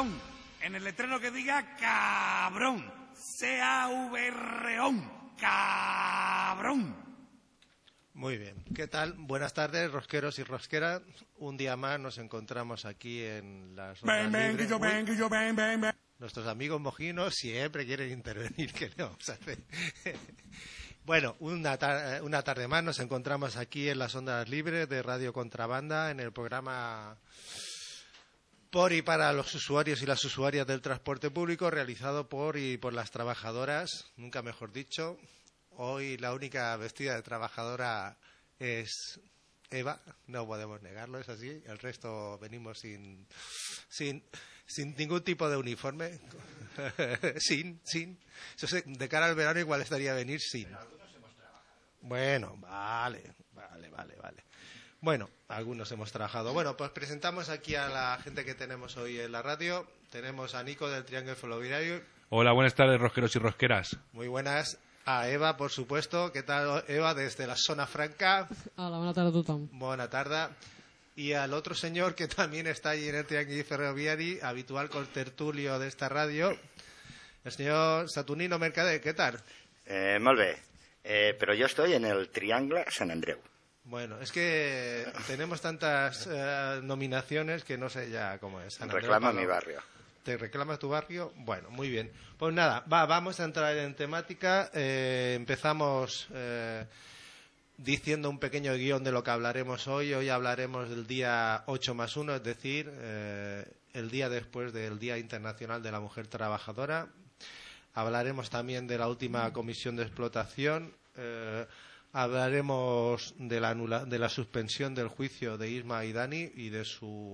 cabrón. En el letrero que diga cabrón. C-A-V-R-O-N. Cabrón. Muy bien. ¿Qué tal? Buenas tardes, rosqueros y rosqueras. Un día más nos encontramos aquí en las ondas libres. Nuestros amigos mojinos siempre quieren intervenir. ¿Qué le vamos a hacer? Bueno, una tarde más nos encontramos aquí en las ondas libres de Radio Contrabanda en el programa por y para los usuarios y las usuarias del transporte público, realizado por y por las trabajadoras, nunca mejor dicho. Hoy la única vestida de trabajadora es Eva, no podemos negarlo, es así. El resto venimos sin ningún tipo de uniforme. sin. Eso de cara al verano igual estaría venir sin. Bueno, vale. Bueno, algunos hemos trabajado. Bueno, pues presentamos aquí a la gente que tenemos hoy en la radio. Tenemos a Nico del Triángulo Ferroviario. Hola, buenas tardes, rosqueros y rosqueras. Muy buenas. A Eva, por supuesto. ¿Qué tal, Eva, desde la zona franca? Hola, bona tarda a tothom. Buena tarde. Y al otro señor que también está allí en el Triángulo Ferroviario, habitual contertulio de esta radio, el señor Saturnino Mercader. ¿Qué tal? Molt bé. Pero yo estoy en el Triángulo San Andreu. Bueno, es que tenemos tantas nominaciones que no sé ya cómo es. Reclama mi barrio. ¿Te reclama tu barrio? Bueno, muy bien. Pues nada, vamos a entrar en temática. Empezamos diciendo un pequeño guión de lo que hablaremos hoy. Hoy hablaremos del día 8+1, es decir, el día después del Día Internacional de la Mujer Trabajadora. Hablaremos también de la última comisión de explotación. Hablaremos de la suspensión del juicio de Isma y Dani y de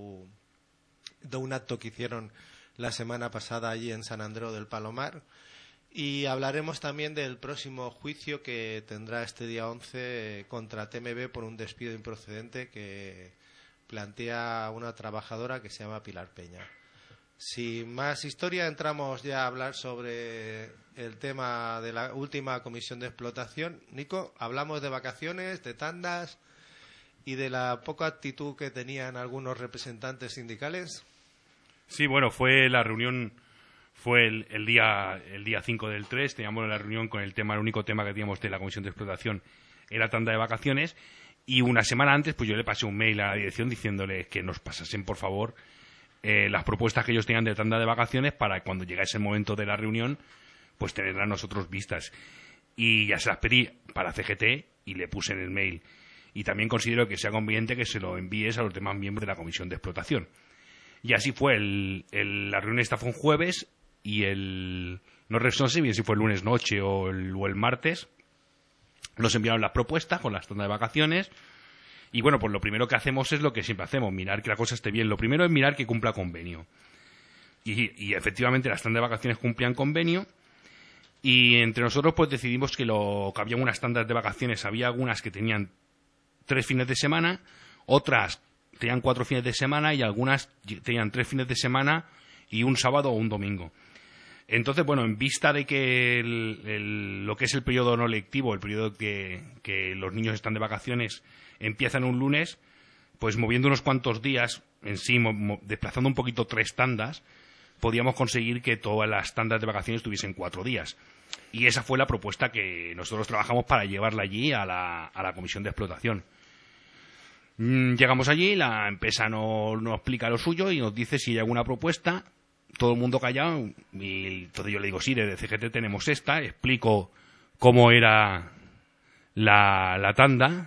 un acto que hicieron la semana pasada allí en San Andreu del Palomar, y hablaremos también del próximo juicio que tendrá este día 11 contra TMB por un despido improcedente que plantea una trabajadora que se llama Pilar Peña. Sin más historia, entramos ya a hablar sobre el tema de la última comisión de explotación. Nico, hablamos de vacaciones, de tandas y de la poca actitud que tenían algunos representantes sindicales. Sí, bueno, la reunión fue el día 5 del 3, teníamos la reunión con el único tema que teníamos de la comisión de explotación era tanda de vacaciones, y una semana antes pues yo le pasé un mail a la dirección diciéndole que nos pasasen por favor las propuestas que ellos tenían de tanda de vacaciones para cuando llegase el momento de la reunión pues tenerlas nosotros vistas, y ya se las pedí para CGT y le puse en el mail, y también considero que sea conveniente que se lo envíes a los demás miembros de la comisión de explotación. Y así fue, la reunión esta fue un jueves y no sé bien si fue el lunes noche o el martes, nos enviaron las propuestas con las tandas de vacaciones. Y bueno, pues lo primero que hacemos es lo que siempre hacemos, mirar que la cosa esté bien. Lo primero es mirar que cumpla convenio. Y efectivamente las tandas de vacaciones cumplían convenio. Y entre nosotros pues decidimos que había unas tandas de vacaciones, había algunas que tenían 3 fines de semana, otras tenían 4 fines de semana y algunas tenían 3 fines de semana y un sábado o un domingo. Entonces, bueno, en vista de que lo que es el periodo no lectivo, el periodo que los niños están de vacaciones, empiezan un lunes, pues moviendo unos cuantos días en sí, desplazando un poquito 3 tandas, podíamos conseguir que todas las tandas de vacaciones tuviesen 4 días. Y esa fue la propuesta que nosotros trabajamos para llevarla allí a la comisión de explotación. Llegamos allí, la empresa nos explica lo suyo y nos dice si hay alguna propuesta, todo el mundo callado, y entonces yo le digo, sí, desde CGT tenemos esta, explico cómo era la tanda,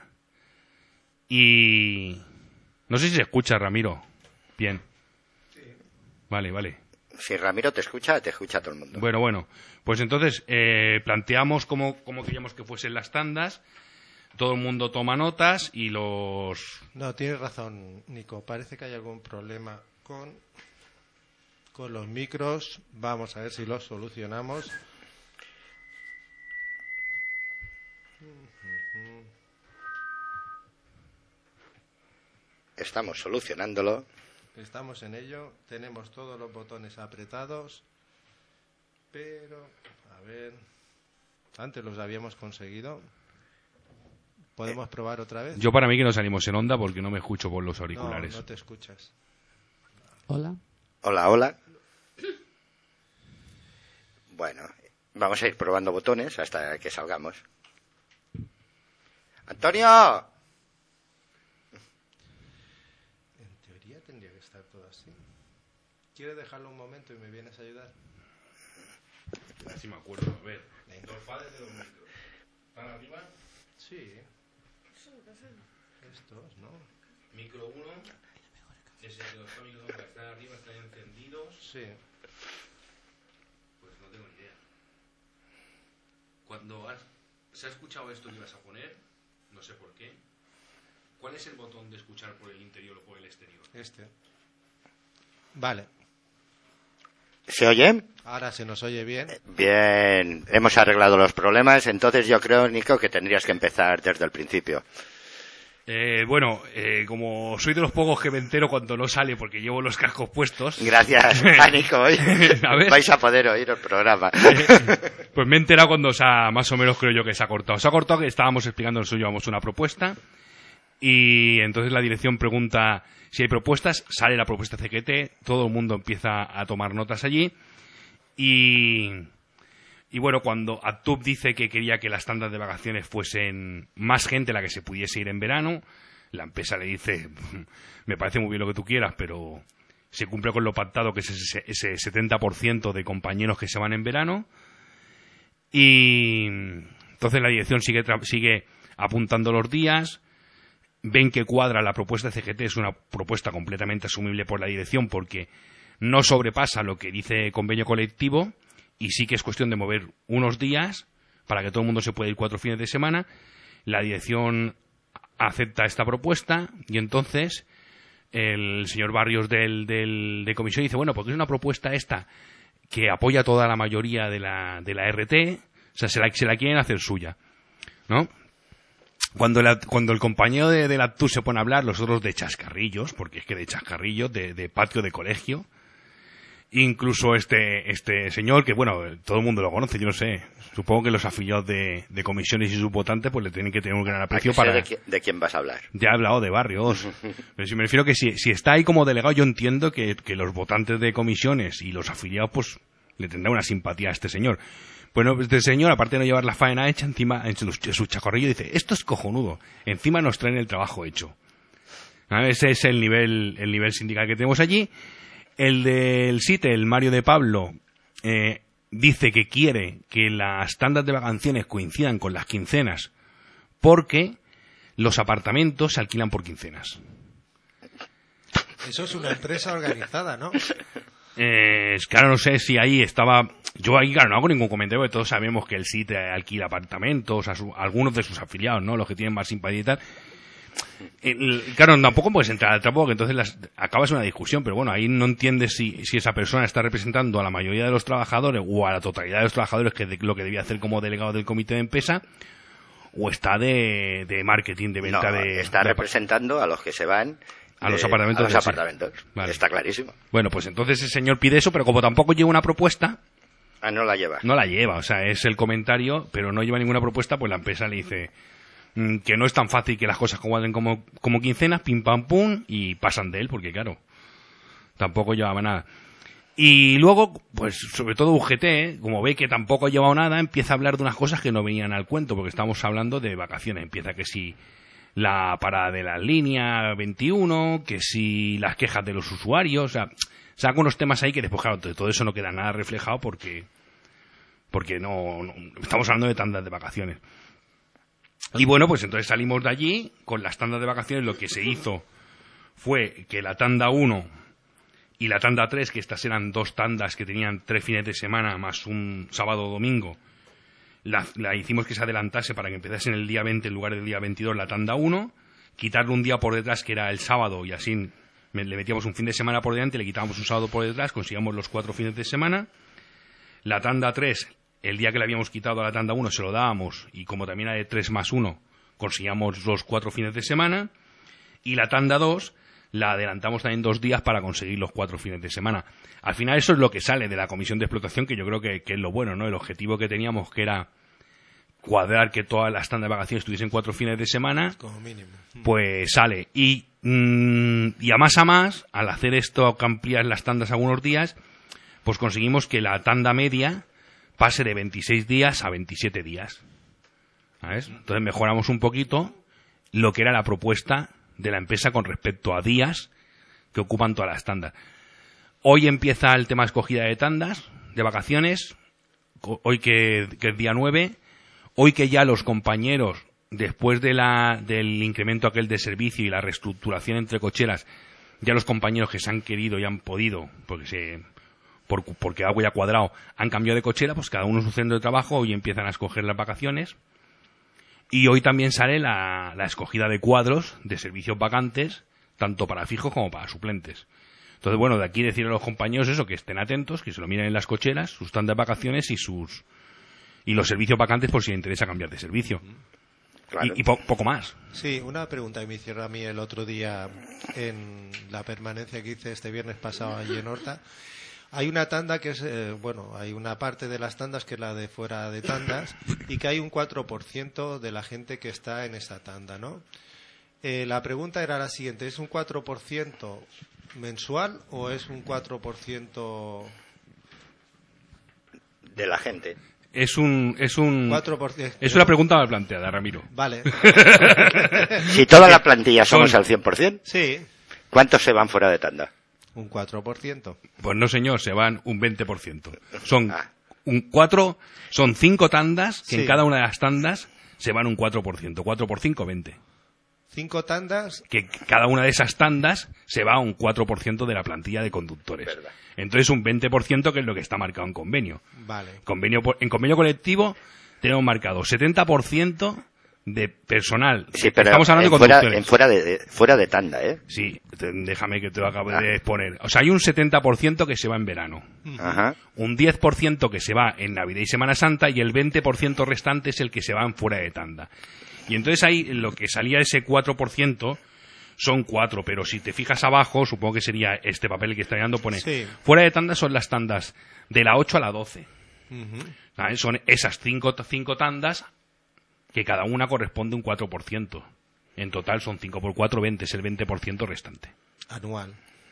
y no sé si se escucha, Ramiro. Bien. Sí. Vale. Si Ramiro te escucha todo el mundo. Bueno, pues entonces planteamos cómo queríamos que fuesen las tandas. Todo el mundo toma notas y los... No, tienes razón, Nico. Parece que hay algún problema con los micros. Vamos a ver si los solucionamos. Estamos solucionándolo. Estamos en ello. Tenemos todos los botones apretados. Pero, a ver... Antes los habíamos conseguido. ¿Podemos probar otra vez? Yo para mí que no salimos en onda porque no me escucho por los auriculares. No te escuchas. Hola. Hola. Bueno, vamos a ir probando botones hasta que salgamos. ¡Antonio! En teoría tendría que estar todo así. ¿Quieres dejarlo un momento y me vienes a ayudar? A ver si me acuerdo. A ver, Venga. los padres de los micros. ¿Están arriba? Sí. Estos, ¿no? Micro 1. Ese de los micros que están arriba, están encendidos. Sí. Pues no tengo ni idea. Cuando se ha escuchado esto que ibas a poner, no sé por qué. ¿Cuál es el botón de escuchar por el interior o por el exterior? Este. Vale. ¿Se oye? Ahora se nos oye bien. Bien, hemos arreglado los problemas, entonces yo creo, Nico, que tendrías que empezar desde el principio. Como soy de los pocos que me entero cuando no sale porque llevo los cascos puestos. Gracias, a Nico, hoy A ver. vais a poder oír el programa. Pues me he enterado cuando más o menos creo yo que se ha cortado. Se ha cortado que estábamos explicando nosotros llevamos una propuesta y entonces la dirección pregunta si hay propuestas, sale la propuesta CQT, todo el mundo empieza a tomar notas allí y bueno, cuando Actub dice que quería que las tandas de vacaciones fuesen más gente la que se pudiese ir en verano, la empresa le dice, me parece muy bien lo que tú quieras, pero se cumple con lo pactado, que es ese 70% de compañeros que se van en verano. Y entonces la dirección sigue apuntando los días, ven que cuadra la propuesta de CGT, es una propuesta completamente asumible por la dirección porque no sobrepasa lo que dice convenio colectivo, y sí que es cuestión de mover unos días para que todo el mundo se pueda ir 4 fines de semana. La dirección acepta esta propuesta y entonces el señor Barrios de comisión dice, bueno, porque es una propuesta esta que apoya toda la mayoría de la RT, o sea, se la quieren hacer suya, ¿no? Cuando el compañero de la TU se pone a hablar, los otros de chascarrillos, porque es que de chascarrillos, de patio de colegio. Incluso este señor, que bueno, todo el mundo lo conoce, yo no sé, supongo que los afiliados de comisiones y sus votantes pues le tienen que tener un gran aprecio para... ¿De quién vas a hablar? Ya he hablado de Barrios, pero si me refiero que si está ahí como delegado, yo entiendo que los votantes de comisiones y los afiliados pues le tendrán una simpatía a este señor. Bueno, este señor, aparte de no llevar la faena hecha, encima en su chacorrillo dice, esto es cojonudo, encima nos traen el trabajo hecho. Ese es el nivel sindical que tenemos allí. El del SITE, el Mario de Pablo, dice que quiere que las tandas de vacaciones coincidan con las quincenas porque los apartamentos se alquilan por quincenas. Eso es una empresa organizada, ¿no? Claro, no sé si ahí estaba... Yo ahí, claro, no hago ningún comentario porque todos sabemos que el SITE alquila apartamentos a algunos de sus afiliados, ¿no? Los que tienen más simpatía y tal. Claro, tampoco puedes entrar al trapo, que entonces acabas una discusión, pero bueno, ahí no entiendes si esa persona está representando a la mayoría de los trabajadores o a la totalidad de los trabajadores, que es lo que debía hacer como delegado del comité de empresa, o está de marketing, de venta está representando a los que se van a los apartamentos. Vale. Está clarísimo. Bueno, pues entonces el señor pide eso, pero como tampoco lleva una propuesta... no la lleva. No la lleva, o sea, es el comentario, pero no lleva ninguna propuesta, pues la empresa le dice... que no es tan fácil que las cosas cuadren como quincenas, pim pam pum, y pasan de él, porque claro, tampoco llevaba nada. Y luego, pues sobre todo UGT, como ve que tampoco ha llevado nada, empieza a hablar de unas cosas que no venían al cuento, porque estamos hablando de vacaciones. Empieza que si la parada de la línea 21, que si las quejas de los usuarios, o sea, saca unos temas ahí que después, claro, todo eso no queda nada reflejado porque no estamos hablando de tandas de vacaciones. Y bueno, pues entonces salimos de allí con las tandas de vacaciones. Lo que se hizo fue que la tanda 1 y la tanda 3, que estas eran 2 tandas que tenían 3 fines de semana más un sábado o domingo, la hicimos que se adelantase para que empezase en el día 20 en lugar del día 22 la tanda 1, quitarle un día por detrás que era el sábado y así le metíamos un fin de semana por delante, le quitábamos un sábado por detrás, conseguíamos los 4 fines de semana. La tanda 3... el día que le habíamos quitado a la tanda 1 se lo dábamos y como también era de 3 más 1 conseguíamos los 4 fines de semana, y la tanda 2 la adelantamos también 2 días para conseguir los 4 fines de semana. Al final eso es lo que sale de la comisión de explotación, que yo creo que es lo bueno, ¿no? El objetivo que teníamos, que era cuadrar que todas las tandas de vacaciones tuviesen 4 fines de semana, como mínimo, pues sale. Y a más, al hacer esto, que ampliar las tandas algunos días, pues conseguimos que la tanda media pase de 26 días a 27 días. ¿Sabes? Entonces mejoramos un poquito lo que era la propuesta de la empresa con respecto a días que ocupan todas las tandas. Hoy empieza el tema de escogida de tandas, de vacaciones, hoy que es día 9, hoy que ya los compañeros, después del incremento aquel de servicio y la reestructuración entre cocheras, ya los compañeros que se han querido y han podido, porque algo ya cuadrado, han cambiado de cochera, pues cada uno en su centro de trabajo, hoy empiezan a escoger las vacaciones. Y hoy también sale la escogida de cuadros de servicios vacantes, tanto para fijos como para suplentes. Entonces, bueno, de aquí decirle a los compañeros eso, que estén atentos, que se lo miren en las cocheras, sus tandas de vacaciones y los servicios vacantes por si les interesa cambiar de servicio. Claro. Y poco más. Sí, una pregunta que me hicieron a mí el otro día en la permanencia que hice este viernes pasado allí en Horta. Hay una tanda que es, hay una parte de las tandas que es la de fuera de tandas y que hay un 4% de la gente que está en esa tanda, ¿no? La pregunta era la siguiente, ¿es un 4% mensual o es un 4% de la gente? Es un 4%. Es una pregunta mal planteada, Ramiro. Vale. Si toda la plantilla somos al 100%, sí. ¿Cuántos se van fuera de tanda? Un 4%. Pues no, señor, se van un 20%. Son 5 tandas, que en cada una de las tandas se van un 4%. 4 por 5, 20. 5 tandas. Que cada una de esas tandas se va a un 4% de la plantilla de conductores. ¿Verdad? Entonces un 20% que es lo que está marcado en convenio. Vale. En convenio colectivo tenemos marcado 70% de personal. Sí, pero estamos hablando de conductores. Fuera de tanda, ¿eh? Sí, déjame que te lo acabe de exponer. O sea, hay un 70% que se va en verano. Ajá. Un 10% que se va en Navidad y Semana Santa y el 20% restante es el que se va en fuera de tanda. Y entonces ahí lo que salía ese 4% son 4, pero si te fijas abajo, supongo que sería este papel que está dando, pone fuera de tanda son las tandas de la 8 a la 12. ¿Sabes? Son esas 5 tandas que cada una corresponde un 4%. En total son 5 por 4, 20, es el 20% restante. Anual.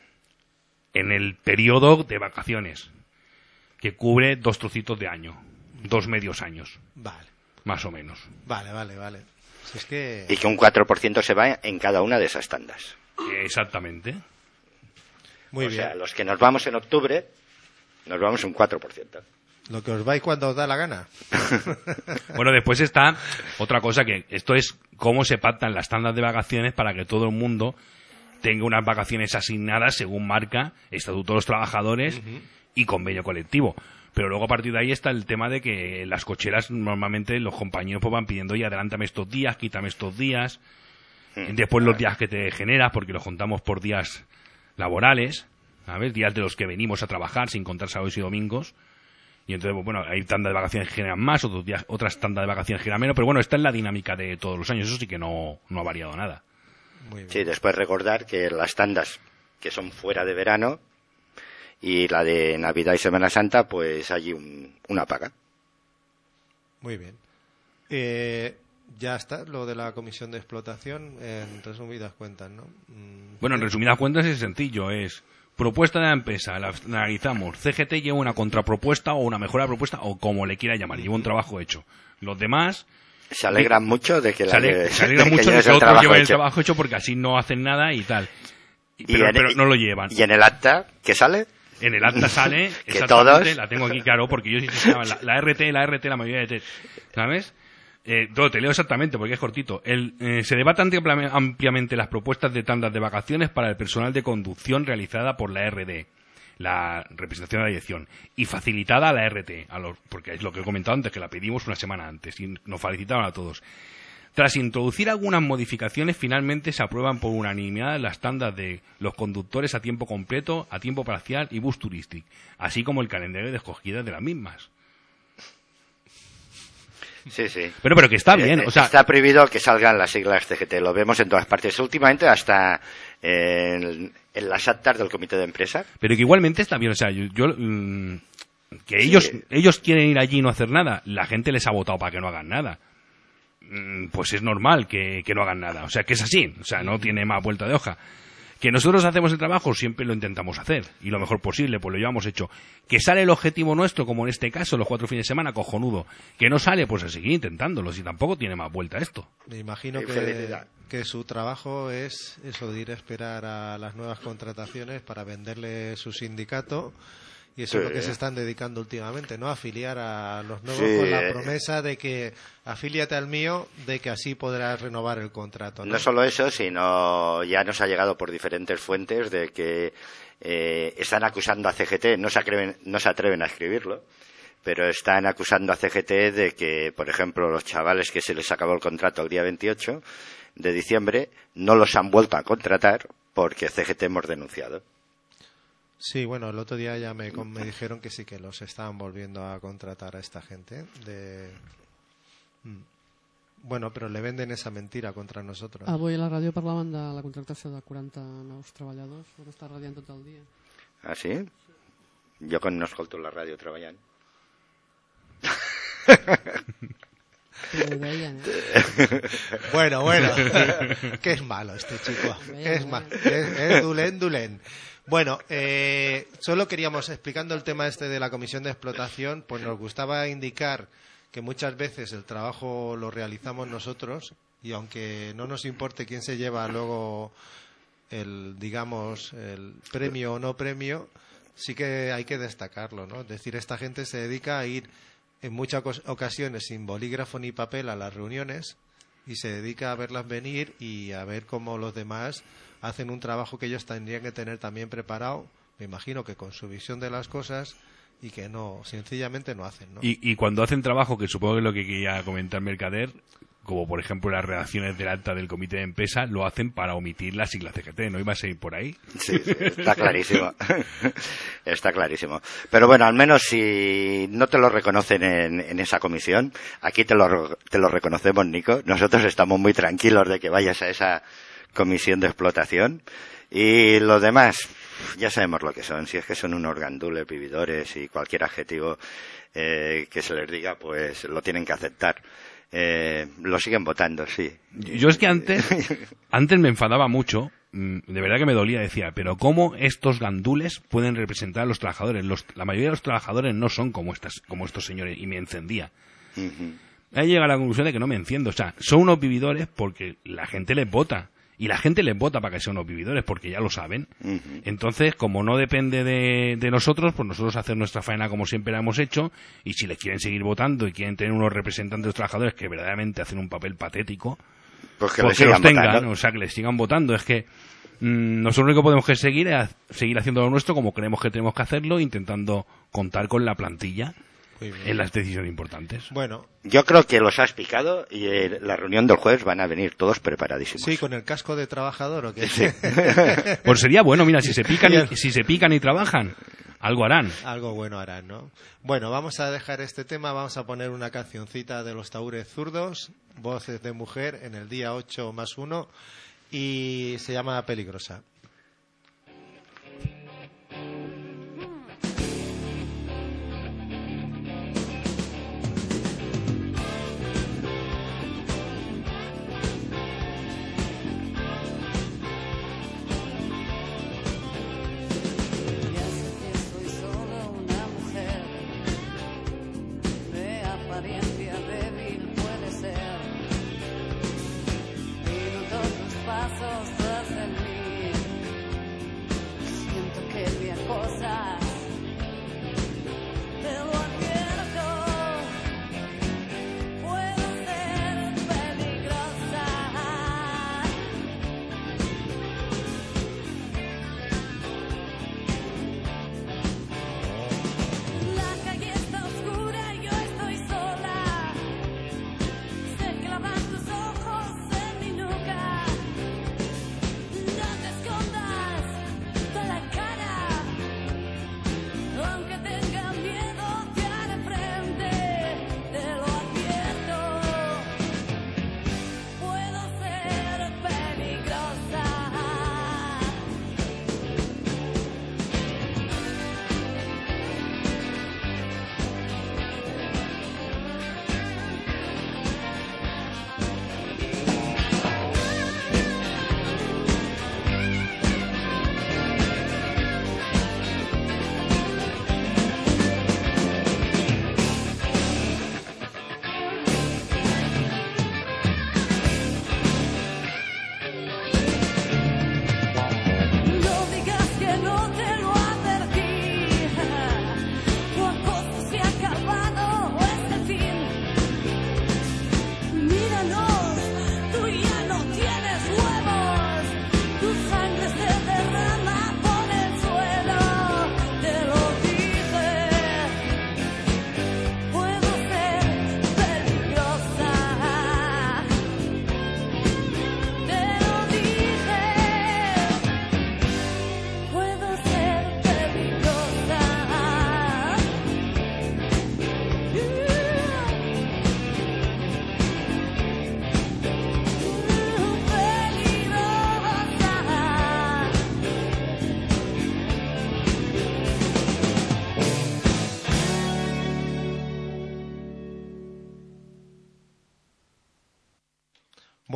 En el periodo de vacaciones, que cubre 2 trocitos de año, 2 medios años. Vale. Más o menos. Vale. Si es que... Y que un 4% se va en cada una de esas tandas. Exactamente. Muy bien. O sea, los que nos vamos en octubre, nos vamos un 4%. Lo que os vais cuando os da la gana. Bueno, después está otra cosa, que esto es cómo se pactan las tandas de vacaciones para que todo el mundo tenga unas vacaciones asignadas según marca Estatuto de los Trabajadores y convenio colectivo. Pero luego a partir de ahí está el tema de que las cocheras normalmente los compañeros pues van pidiendo, oye, adelántame estos días, quítame estos días, después los días que te generas, porque los contamos por días laborales, ¿sabes? Días de los que venimos a trabajar sin contar sábados y domingos. Y entonces, pues, bueno, hay tandas de vacaciones que generan más, otras tandas de vacaciones que generan menos, pero bueno, esta es la dinámica de todos los años, eso sí que no ha variado nada. Muy bien. Sí, después recordar que las tandas que son fuera de verano y la de Navidad y Semana Santa, pues hay una paga. Muy bien. Ya está, lo de la comisión de explotación, en resumidas cuentas, ¿no? Bueno, en resumidas cuentas es sencillo, es propuesta de la empresa, la analizamos, CGT lleva una contrapropuesta o una mejora propuesta o como le quiera llamar, lleva un trabajo hecho. Los demás se alegran mucho de que se alegran mucho de que otros lleven el trabajo hecho porque así no hacen nada y tal. Pero no lo llevan. ¿Y en el acta qué sale? En el acta sale, que exactamente, todos... la tengo aquí claro, porque yo sí que la RT, la mayoría de test, ¿sabes? Te leo exactamente, porque es cortito. Se debatan ampliamente las propuestas de tandas de vacaciones para el personal de conducción realizada por la RD, la representación de la dirección, y facilitada a la RT, porque es lo que he comentado antes, que la pedimos una semana antes, y nos felicitaron a todos. Tras introducir algunas modificaciones, finalmente se aprueban por unanimidad las tandas de los conductores a tiempo completo, a tiempo parcial y bus turístico, así como el calendario de escogida de las mismas. Sí, sí. Pero que está bien, o sea... Está prohibido que salgan las siglas CGT, lo vemos en todas partes. Últimamente hasta en las actas del comité de empresa. Pero que igualmente está bien, o sea, que ellos quieren ir allí y no hacer nada, la gente les ha votado para que no hagan nada. Pues es normal que no hagan nada, o sea, que es así, o sea, no tiene más vuelta de hoja. Que nosotros hacemos el trabajo, siempre lo intentamos hacer, y lo mejor posible, pues lo llevamos hecho. Que sale el objetivo nuestro, como en este caso, los 4 fines de semana, cojonudo. Que no sale, pues a seguir intentándolo, si tampoco tiene más vuelta esto. Me imagino que su trabajo es eso de ir a esperar a las nuevas contrataciones para venderle su sindicato. Y eso es lo que se están dedicando últimamente, ¿no? Afiliar a los nuevos con la promesa de que afíliate al mío, de que así podrás renovar el contrato, ¿no? No solo eso, sino ya nos ha llegado por diferentes fuentes de que están acusando a CGT, no se atreven a escribirlo, pero están acusando a CGT de que, por ejemplo, los chavales que se les acabó el contrato el día 28 de diciembre no los han vuelto a contratar porque CGT hemos denunciado. Sí, bueno, el otro día ya me dijeron que sí, que los estaban volviendo a contratar a esta gente. Bueno, però le venden esa mentira contra nosotros. Avui a la ràdio parlaven de la contractació de 40 nous treballadors, on està radiant tot el dia. Ah, sí? Jo quan no escolto la ràdio treballant. Bueno, que es malo este chico, es dulén. Bueno, solo queríamos, explicando el tema este de la comisión de explotación, pues nos gustaba indicar que muchas veces el trabajo lo realizamos nosotros y aunque no nos importe quién se lleva luego el premio o no premio, sí que hay que destacarlo, ¿no? Es decir, esta gente se dedica a ir en muchas ocasiones sin bolígrafo ni papel a las reuniones y se dedica a verlas venir y a ver cómo los demás hacen un trabajo que ellos tendrían que tener también preparado, me imagino que con su visión de las cosas, y que no, sencillamente no hacen, ¿no? Y cuando hacen trabajo, que supongo que es lo que quería comentar Mercader, como por ejemplo las redacciones del acta del comité de empresa, lo hacen para omitir la sigla CGT, ¿no iba a seguir por ahí? Sí, está clarísimo. Está clarísimo. Pero bueno, al menos si no te lo reconocen en esa comisión, aquí te lo reconocemos, Nico. Nosotros estamos muy tranquilos de que vayas a esa comisión de explotación. Y los demás, ya sabemos lo que son. Si es que son unos gandules, vividores y cualquier adjetivo que se les diga, pues lo tienen que aceptar. Lo siguen votando, sí. Yo es que antes me enfadaba mucho, de verdad que me dolía, decía, pero ¿cómo estos gandules pueden representar a los trabajadores? La mayoría de los trabajadores no son como estos señores, y me encendía. Ahí llega a la conclusión de que no me enciendo, o sea, son unos vividores porque la gente les vota. Y la gente les vota para que sean unos vividores, porque ya lo saben. Entonces, como no depende de nosotros, pues nosotros hacer nuestra faena como siempre la hemos hecho, y si les quieren seguir votando y quieren tener unos representantes de los trabajadores que verdaderamente hacen un papel patético, pues que los tengan, o sea, que les sigan votando. Es que nosotros lo único que podemos que seguir haciendo lo nuestro como creemos que tenemos que hacerlo, intentando contar con la plantilla en las decisiones importantes. Bueno, yo creo que los has picado y la reunión del jueves van a venir todos preparadísimos. Sí, con el casco de trabajador, ¿o qué? Sí. Pues sería bueno, mira, si se pican y trabajan, algo harán. Algo bueno harán, ¿no? Bueno, vamos a dejar este tema, vamos a poner una cancioncita de los Taúres Zurdos, voces de mujer, en el día 8+1, y se llama Peligrosa.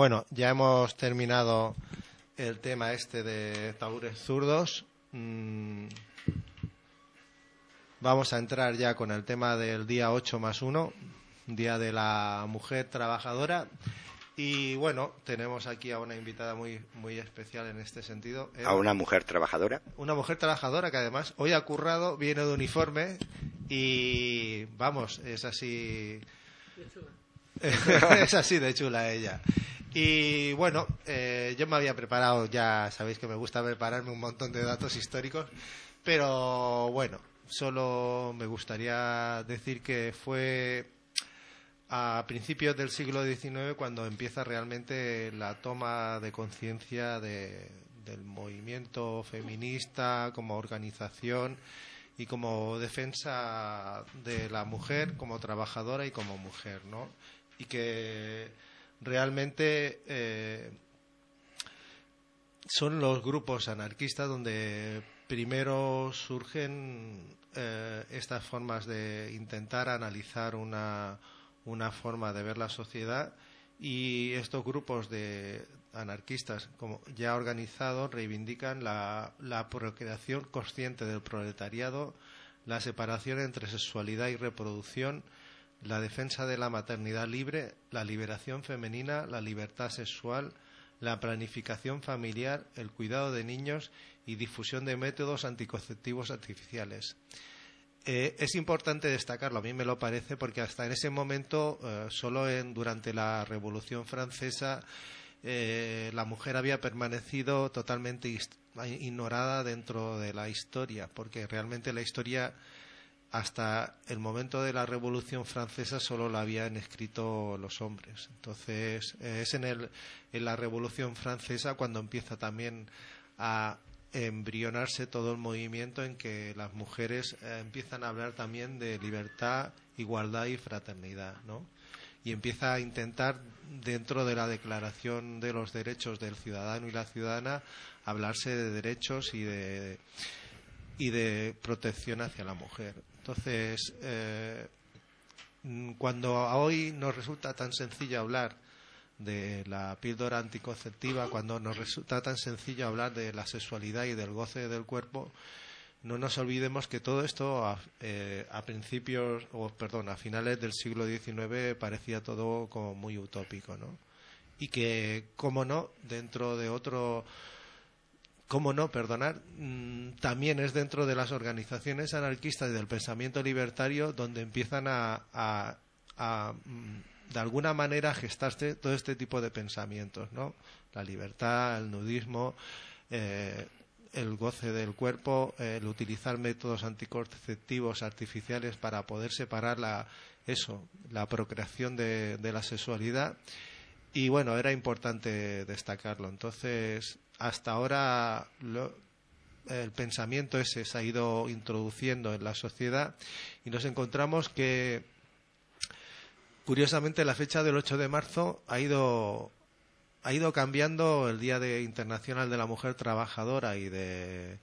Bueno, ya hemos terminado el tema este de taúres zurdos. Vamos a entrar ya con el tema del día 8+1, Día de la Mujer Trabajadora. Y bueno, tenemos aquí a una invitada muy, muy especial en este sentido. ¿A una mujer trabajadora? Una mujer trabajadora que además hoy ha currado, viene de uniforme y vamos, es así... es así de chula ella. Y bueno, yo me había preparado, ya sabéis que me gusta prepararme un montón de datos históricos, pero bueno, solo me gustaría decir que fue a principios del siglo XIX cuando empieza realmente la toma de conciencia del movimiento feminista como organización y como defensa de la mujer como trabajadora y como mujer, ¿no? Y que realmente son los grupos anarquistas donde primero surgen estas formas de intentar analizar una forma de ver la sociedad, y estos grupos de anarquistas como ya organizados reivindican la procreación consciente del proletariado, la separación entre sexualidad y reproducción, la defensa de la maternidad libre, la liberación femenina, la libertad sexual, la planificación familiar, el cuidado de niños y difusión de métodos anticonceptivos artificiales. Es importante destacarlo, a mí me lo parece, porque hasta en ese momento, durante la Revolución Francesa, la mujer había permanecido totalmente ignorada dentro de la historia, porque realmente la historia, hasta el momento de la Revolución Francesa, solo la habían escrito los hombres. Entonces, es en la Revolución Francesa cuando empieza también a embrionarse todo el movimiento en que las mujeres empiezan a hablar también de libertad, igualdad y fraternidad, ¿no? Y empieza a intentar, dentro de la Declaración de los Derechos del Ciudadano y la Ciudadana, hablarse de derechos y de protección hacia la mujer. Entonces, cuando hoy nos resulta tan sencillo hablar de la píldora anticonceptiva, cuando nos resulta tan sencillo hablar de la sexualidad y del goce del cuerpo, no nos olvidemos que todo esto a finales del siglo XIX parecía todo como muy utópico, ¿no? Y que, también es dentro de las organizaciones anarquistas y del pensamiento libertario donde empiezan a de alguna manera gestarse todo este tipo de pensamientos, ¿no? La libertad, el nudismo, el goce del cuerpo, el utilizar métodos anticonceptivos artificiales para poder separar la procreación de la sexualidad. Y bueno, era importante destacarlo. Entonces, hasta ahora el pensamiento ese se ha ido introduciendo en la sociedad y nos encontramos que, curiosamente, la fecha del 8 de marzo ha ido cambiando. El Día Internacional de la Mujer Trabajadora y de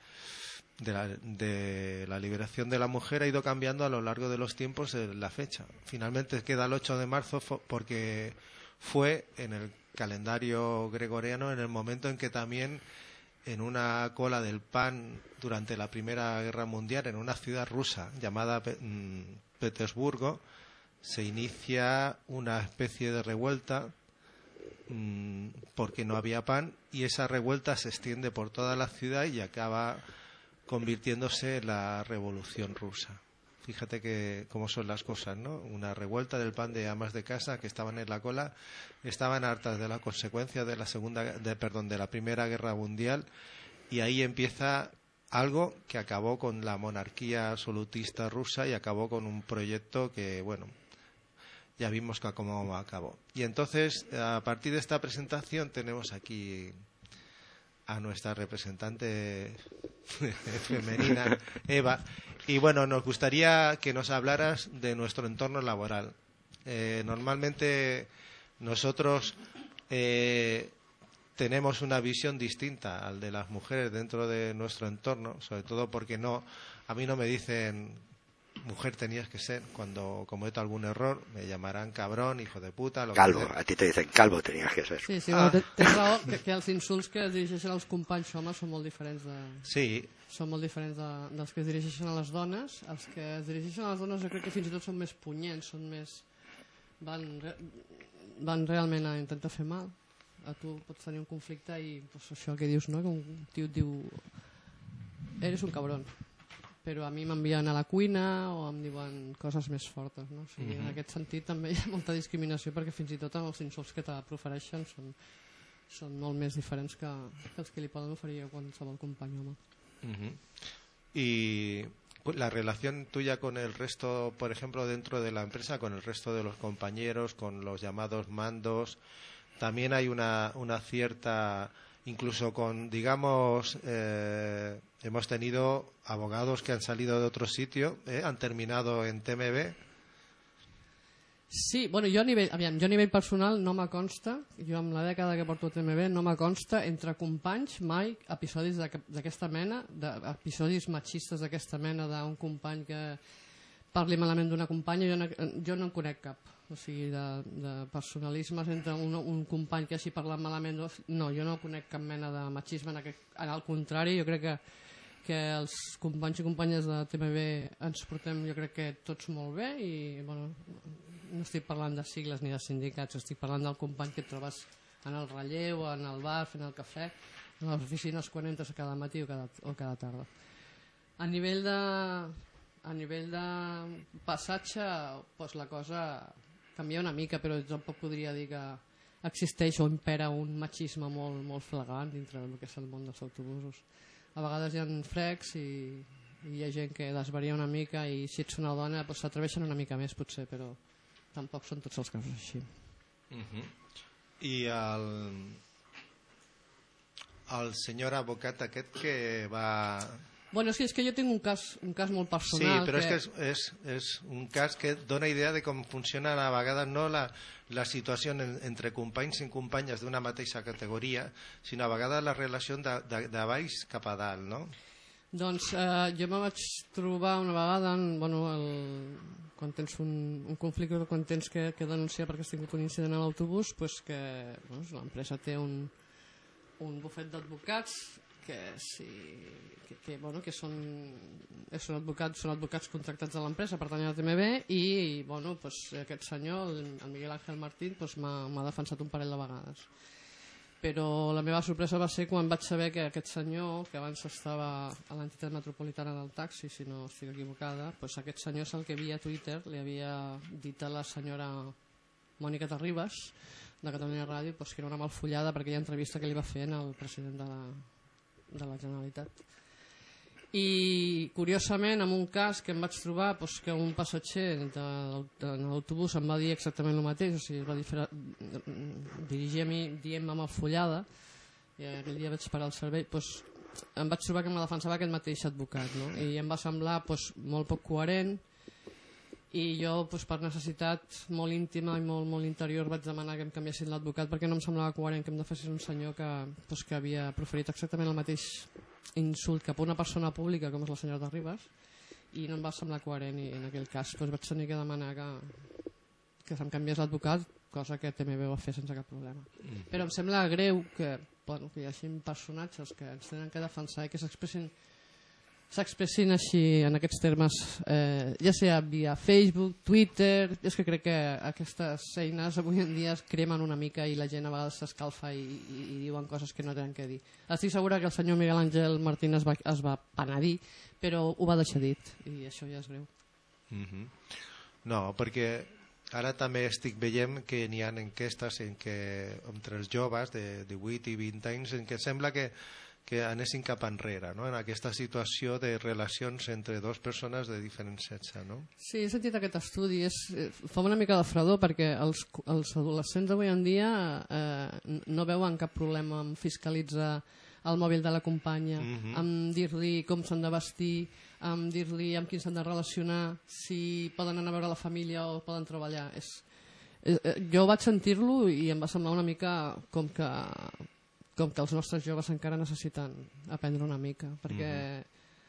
la liberación de la mujer ha ido cambiando a lo largo de los tiempos la fecha. Finalmente queda el 8 de marzo porque fue en el calendario gregoriano en el momento en que también, en una cola del pan durante la Primera Guerra Mundial, en una ciudad rusa llamada Petersburgo, se inicia una especie de revuelta porque no había pan, y esa revuelta se extiende por toda la ciudad y acaba convirtiéndose en la Revolución Rusa. Fíjate cómo son las cosas, ¿no? Una revuelta del pan de amas de casa que estaban en la cola, estaban hartas de la consecuencia de la Primera Guerra Mundial, y ahí empieza algo que acabó con la monarquía absolutista rusa y acabó con un proyecto que, bueno, ya vimos cómo acabó. Y entonces, a partir de esta presentación, tenemos aquí a nuestra representante femenina, Eva. Y bueno, nos gustaría que nos hablaras de nuestro entorno laboral. Normalmente nosotros tenemos una visión distinta al de las mujeres dentro de nuestro entorno, sobre todo porque a mí no me dicen mujer tenías que ser. Cuando cometo algún error, me llamarán cabrón, hijo de puta... Calvo, a ti te dicen calvo tenías que ser. Sí, tens raó que els insults que es dirigeixen als companys homes són molt diferents són molt diferents dels que es dirigeixen a les dones. Els que es dirigeixen a les dones jo crec que fins i tot són més punyents, són més... van realment a intentar fer mal. A tu pots tenir un conflicte i pues, això que dius, no? Que un tio et diu eres un cabrón, però a mi m'envien a la cuina o em diuen coses més fortes, no? O sigui, en aquest sentit també hi ha molta discriminació perquè fins i tot els insults que te profereixen són molt més diferents que els que li poden oferir a qualsevol company home. Y la relación tuya con el resto, por ejemplo, dentro de la empresa, con el resto de los compañeros, con los llamados mandos, también hay una cierta, incluso con, digamos, hemos tenido abogados que han salido de otro sitio, han terminado en TMB. Sí, bueno, jo a nivell personal no me consta, jo amb la dècada que porto a TMB no me consta entre companys mai episodis d'aquesta mena, episodis machistes d'aquesta mena d'un company que parli malament d'una companya, jo no en conec cap. O sigui, de personalismes entre un company que hagi parlat malament, no, jo no conec cap mena de machisme, al contrari, jo crec que els companys i companyes de TMB ens portem, jo crec que tots molt bé i, bueno, no estic parlant de sigles ni de sindicats, estic parlant del company que et trobes en el relleu, en el bar, fent el cafè, a les oficines quan entres cada matí o cada tarda. A nivell de passatge, doncs la cosa canvia una mica, però tampoc podria dir que existeix o impera un machisme molt, molt flagrant dintre del que és el món dels autobusos. A vegades hi ha frecs i hi ha gent que desvaria una mica i si ets una dona doncs s'atreveixen una mica més potser, però tampoc són tots els casos així. I el senyor advocat aquest que va... Bueno, sí, és que jo tinc un cas molt personal. Sí, però és un cas que dona idea de com funciona a vegades no la situació entre companys i companyes d'una mateixa categoria, sinó a vegades la relació de baix cap a dalt, no? Doncs jo me vaig trobar una vegada, quan tens un conflicte o quan tens que denunciar perquè has tingut un incident a l'autobús, que l'empresa té un bufet d'advocats que són advocats contractats a l'empresa, pertanyen a la TMB i aquest senyor, el Miguel Ángel Martín, m'ha defensat un parell de vegades. Però la meva sorpresa va ser quan vaig saber que aquest senyor, que abans estava a l'entitat metropolitana del taxi, si no estic equivocada, aquest senyor és el que via Twitter li havia dit a la senyora Mònica Terribas de Catalunya Ràdio que era una malfollada per aquella entrevista que li va fer al president de la Generalitat. I curiosament, en un cas que em vaig trobar que un passatger de l'autobús em va dir exactament el mateix, o sigui, es va dirigir a mi dient-me malfollada, i aquell dia vaig parar el servei, em vaig trobar que me defensava aquest mateix advocat, no? I em va semblar molt poc coherent, i jo per necessitat molt íntima i molt interior vaig demanar que em canviessin l'advocat perquè no em semblava coherent que em defensés un senyor que havia proferit exactament el mateix insult cap a una persona pública com és la senyora Terribas i no em va semblar coherent i en aquell cas vaig tenir que demanar que se'm canviés l'advocat, cosa que TMB va fer sense cap problema. Però em sembla greu que hi hagi personatges que ens tenen que defensar i que s'expressin així en aquests termes, ja sigui via Facebook, Twitter. És que crec que aquestes eines avui en dia es cremen una mica i la gent a vegades s'escalfa i diuen coses que no tenen que dir. Estic segura que el senyor Miguel Ángel Martín es va penedir, però ho va deixar dit i això ja és greu. No, perquè ara també estic veient que n'hi ha enquestes entre els joves de 18 i 20 anys en què sembla que anessin cap enrere, no? En aquesta situació de relacions entre dues persones de diferent sexe, no? Sí, he sentit aquest estudi, fa una mica de fredor perquè els adolescents d'avui en dia no veuen cap problema en fiscalitzar el mòbil de la companya, en dir-li com s'han de vestir, en dir-li amb qui s'han de relacionar, si poden anar a veure la família o poden treballar. Jo vaig sentir-lo i em va semblar una mica com que els nostres joves encara necessiten aprendre una mica, perquè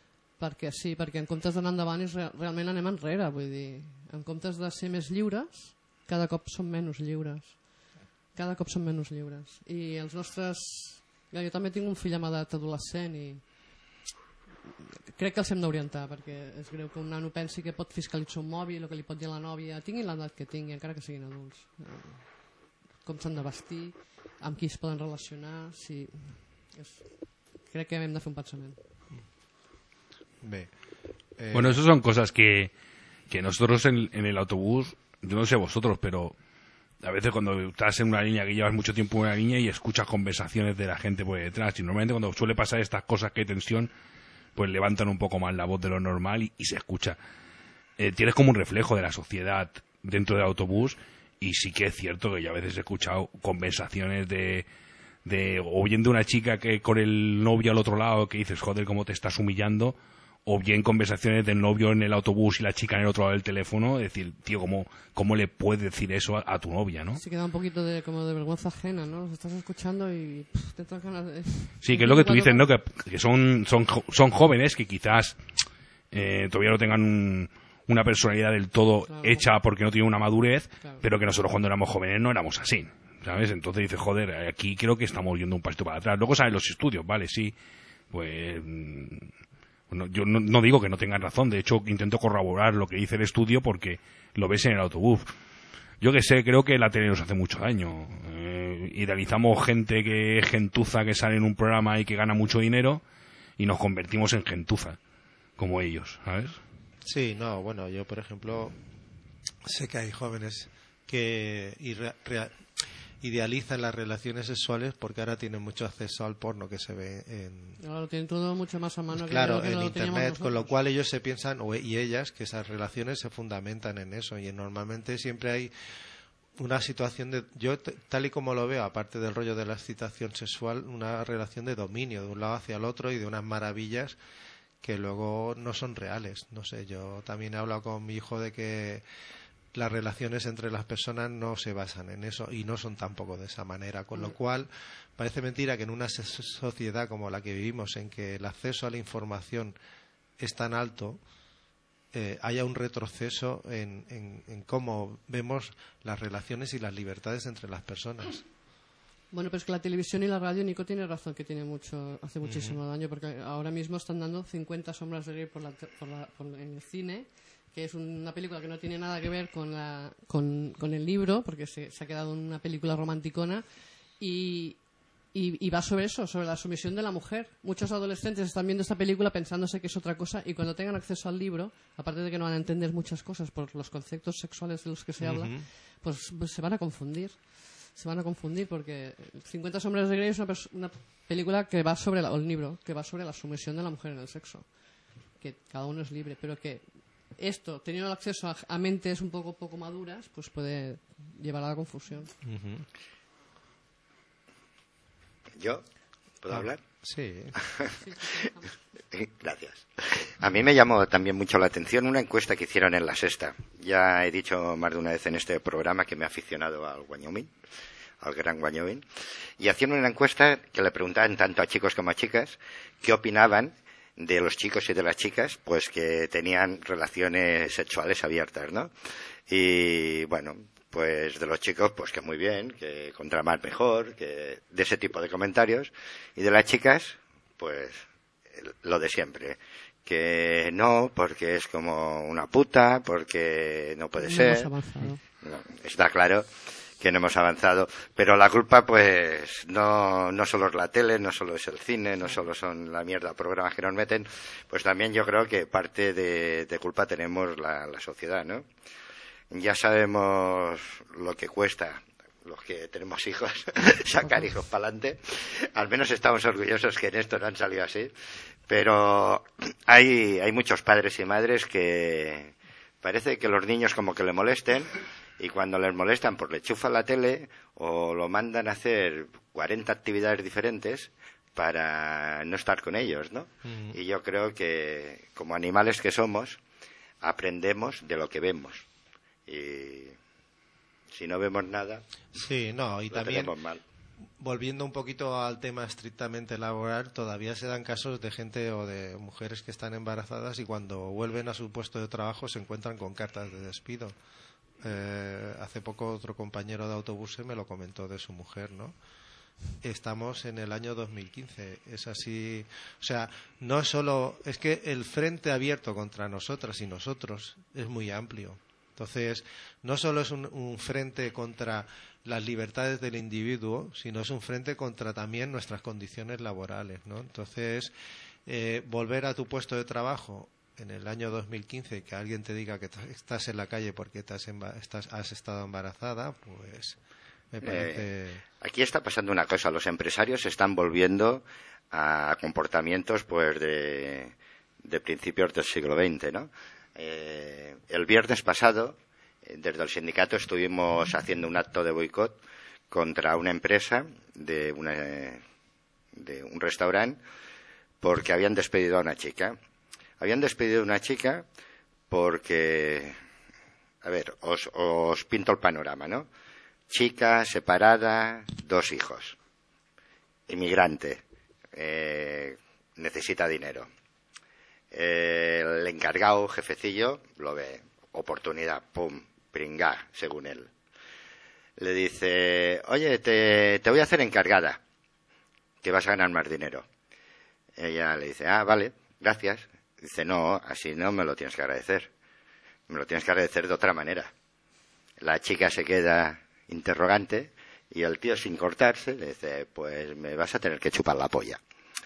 perquè sí, perquè en comptes d'anar endavant realment anem enrere, vull dir, en comptes de ser més lliures, cada cop som menys lliures. Cada cop som menys lliures. I els nostres... Jo també tinc un fill amb edat adolescent i crec que els hem d'orientar, perquè és greu que un nano pensi que pot fiscalitzar un mòbil o que li pot dir a la nòvia, tinguin l'edat que tingui, encara que siguin adults. Com s'han de vestir, amb qui es poden relacionar, si... Crec que hem de fer un pensament. Bueno, eso son cosas que nosotros en el autobús, yo no sé vosotros, pero a veces cuando estás en una línea que llevas mucho tiempo en una línea y escuchas conversaciones de la gente por detrás, y normalmente cuando suele pasar estas cosas que hay tensión, pues levantan un poco más la voz de lo normal y se escucha. Tienes como un reflejo de la sociedad dentro del autobús, y sí que es cierto que yo a veces he escuchado conversaciones o bien de una chica que con el novio al otro lado que dices, joder, cómo te estás humillando, o bien conversaciones del novio en el autobús y la chica en el otro lado del teléfono, decir, tío, ¿cómo le puedes decir eso a tu novia, no? Sí, queda un poquito como de vergüenza ajena, ¿no? Los estás escuchando y te entran ganas de... Sí, que es lo que tú dices, ¿no? Que son jóvenes que quizás todavía no tengan una personalidad del todo hecha porque no tienen una madurez, pero que nosotros cuando éramos jóvenes no éramos así, ¿sabes? Entonces dices, joder, aquí creo que estamos yendo un pasito para atrás. Luego saben los estudios, vale, sí, pues... Bueno, yo no digo que no tengan razón, de hecho intento corroborar lo que dice el estudio porque lo ves en el autobús. Yo que sé, creo que la tele nos hace mucho daño. Idealizamos gente que es gentuza, que sale en un programa y que gana mucho dinero, y nos convertimos en gentuza, como ellos, ¿sabes? Sí, no, bueno, yo por ejemplo sé que hay jóvenes que idealizan las relaciones sexuales porque ahora tienen mucho acceso al porno que se ve ahora lo tienen todo mucho más a mano, claro, que en internet, con lo cual ellos se piensan, y ellas, que esas relaciones se fundamentan en eso, y normalmente siempre hay una situación de, yo tal y como lo veo, aparte del rollo de la excitación sexual, una relación de dominio de un lado hacia el otro y de unas maravillas que luego no son reales. No sé, yo también he hablado con mi hijo de que las relaciones entre las personas no se basan en eso y no son tampoco de esa manera, con lo cual parece mentira que en una sociedad como la que vivimos, en que el acceso a la información es tan alto, haya un retroceso en cómo vemos las relaciones y las libertades entre las personas. Bueno, pero es que la televisión y la radio, Nico tiene razón, que hace muchísimo daño, porque ahora mismo están dando 50 sombras de Grey en el cine, que es una película que no tiene nada que ver con el libro, porque se ha quedado en una película romanticona, y va sobre eso, sobre la sumisión de la mujer. Muchos adolescentes están viendo esta película pensándose que es otra cosa, y cuando tengan acceso al libro, aparte de que no van a entender muchas cosas por los conceptos sexuales de los que se habla, pues se van a confundir. Se van a confundir porque 50 sombras de Grey es una película que va sobre el libro, que va sobre la sumisión de la mujer en el sexo. Que cada uno es libre, pero que esto, teniendo acceso a mentes un poco maduras, pues puede llevar a la confusión. ¿Yo? ¿Puedo hablar? Sí. Gracias. A mí me llamó también mucho la atención una encuesta que hicieron en La Sexta. Ya he dicho más de una vez en este programa que me he aficionado al Wyoming, al Gran Wyoming, y hacían una encuesta que le preguntaban tanto a chicos como a chicas qué opinaban de los chicos y de las chicas, pues que tenían relaciones sexuales abiertas, ¿no? Y bueno, pues de los chicos, pues que muy bien, que contra más mejor, que de ese tipo de comentarios, y de las chicas, pues lo de siempre, que no, porque es como una puta, porque no puede ser. Hemos avanzado. No, está claro que no hemos avanzado, pero la culpa pues no solo es la tele, no solo es el cine, no solo son la mierda de programas que nos meten, pues también yo creo que parte de culpa tenemos la sociedad, ¿no? Ya sabemos lo que cuesta, los que tenemos hijos, sacar hijos para adelante. Al menos estamos orgullosos que en esto no han salido así, pero hay muchos padres y madres que parece que los niños como que le molesten, y cuando les molestan pues le chufan la tele o lo mandan a hacer 40 actividades diferentes para no estar con ellos, ¿no? Y yo creo que como animales que somos aprendemos de lo que vemos, y si no vemos nada, sí, no, y lo también tenemos mal. volviendo un poquito al tema estrictamente laboral, todavía se dan casos de gente o de mujeres que están embarazadas y cuando vuelven a su puesto de trabajo se encuentran con cartas de despido. Hace poco otro compañero de autobús me lo comentó de su mujer, ¿no? Estamos en el año 2015, es así, o sea, no solo, es que el frente abierto contra nosotras y nosotros es muy amplio. Entonces, no solo es un frente contra las libertades del individuo, sino es un frente contra también nuestras condiciones laborales, ¿no? Entonces, volver a tu puesto de trabajo en el año 2015 y que alguien te diga que estás en la calle porque has estado embarazada, pues me parece... Aquí está pasando una cosa, los empresarios están volviendo a comportamientos pues de principios del siglo XX, ¿no? El viernes pasado, desde el sindicato estuvimos haciendo un acto de boicot contra una empresa de un restaurante porque habían despedido a una chica. Habían despedido a una chica porque, a ver, os pinto el panorama, ¿no? Chica, separada, 2 hijos, inmigrante, necesita dinero. El encargado, jefecillo, lo ve, oportunidad, pum, pringá, según él. Le dice, oye, te voy a hacer encargada, que vas a ganar más dinero. Ella le dice, vale, gracias. Dice, no, así no me lo tienes que agradecer. Me lo tienes que agradecer de otra manera. La chica se queda interrogante y el tío, sin cortarse, le dice, pues me vas a tener que chupar la polla.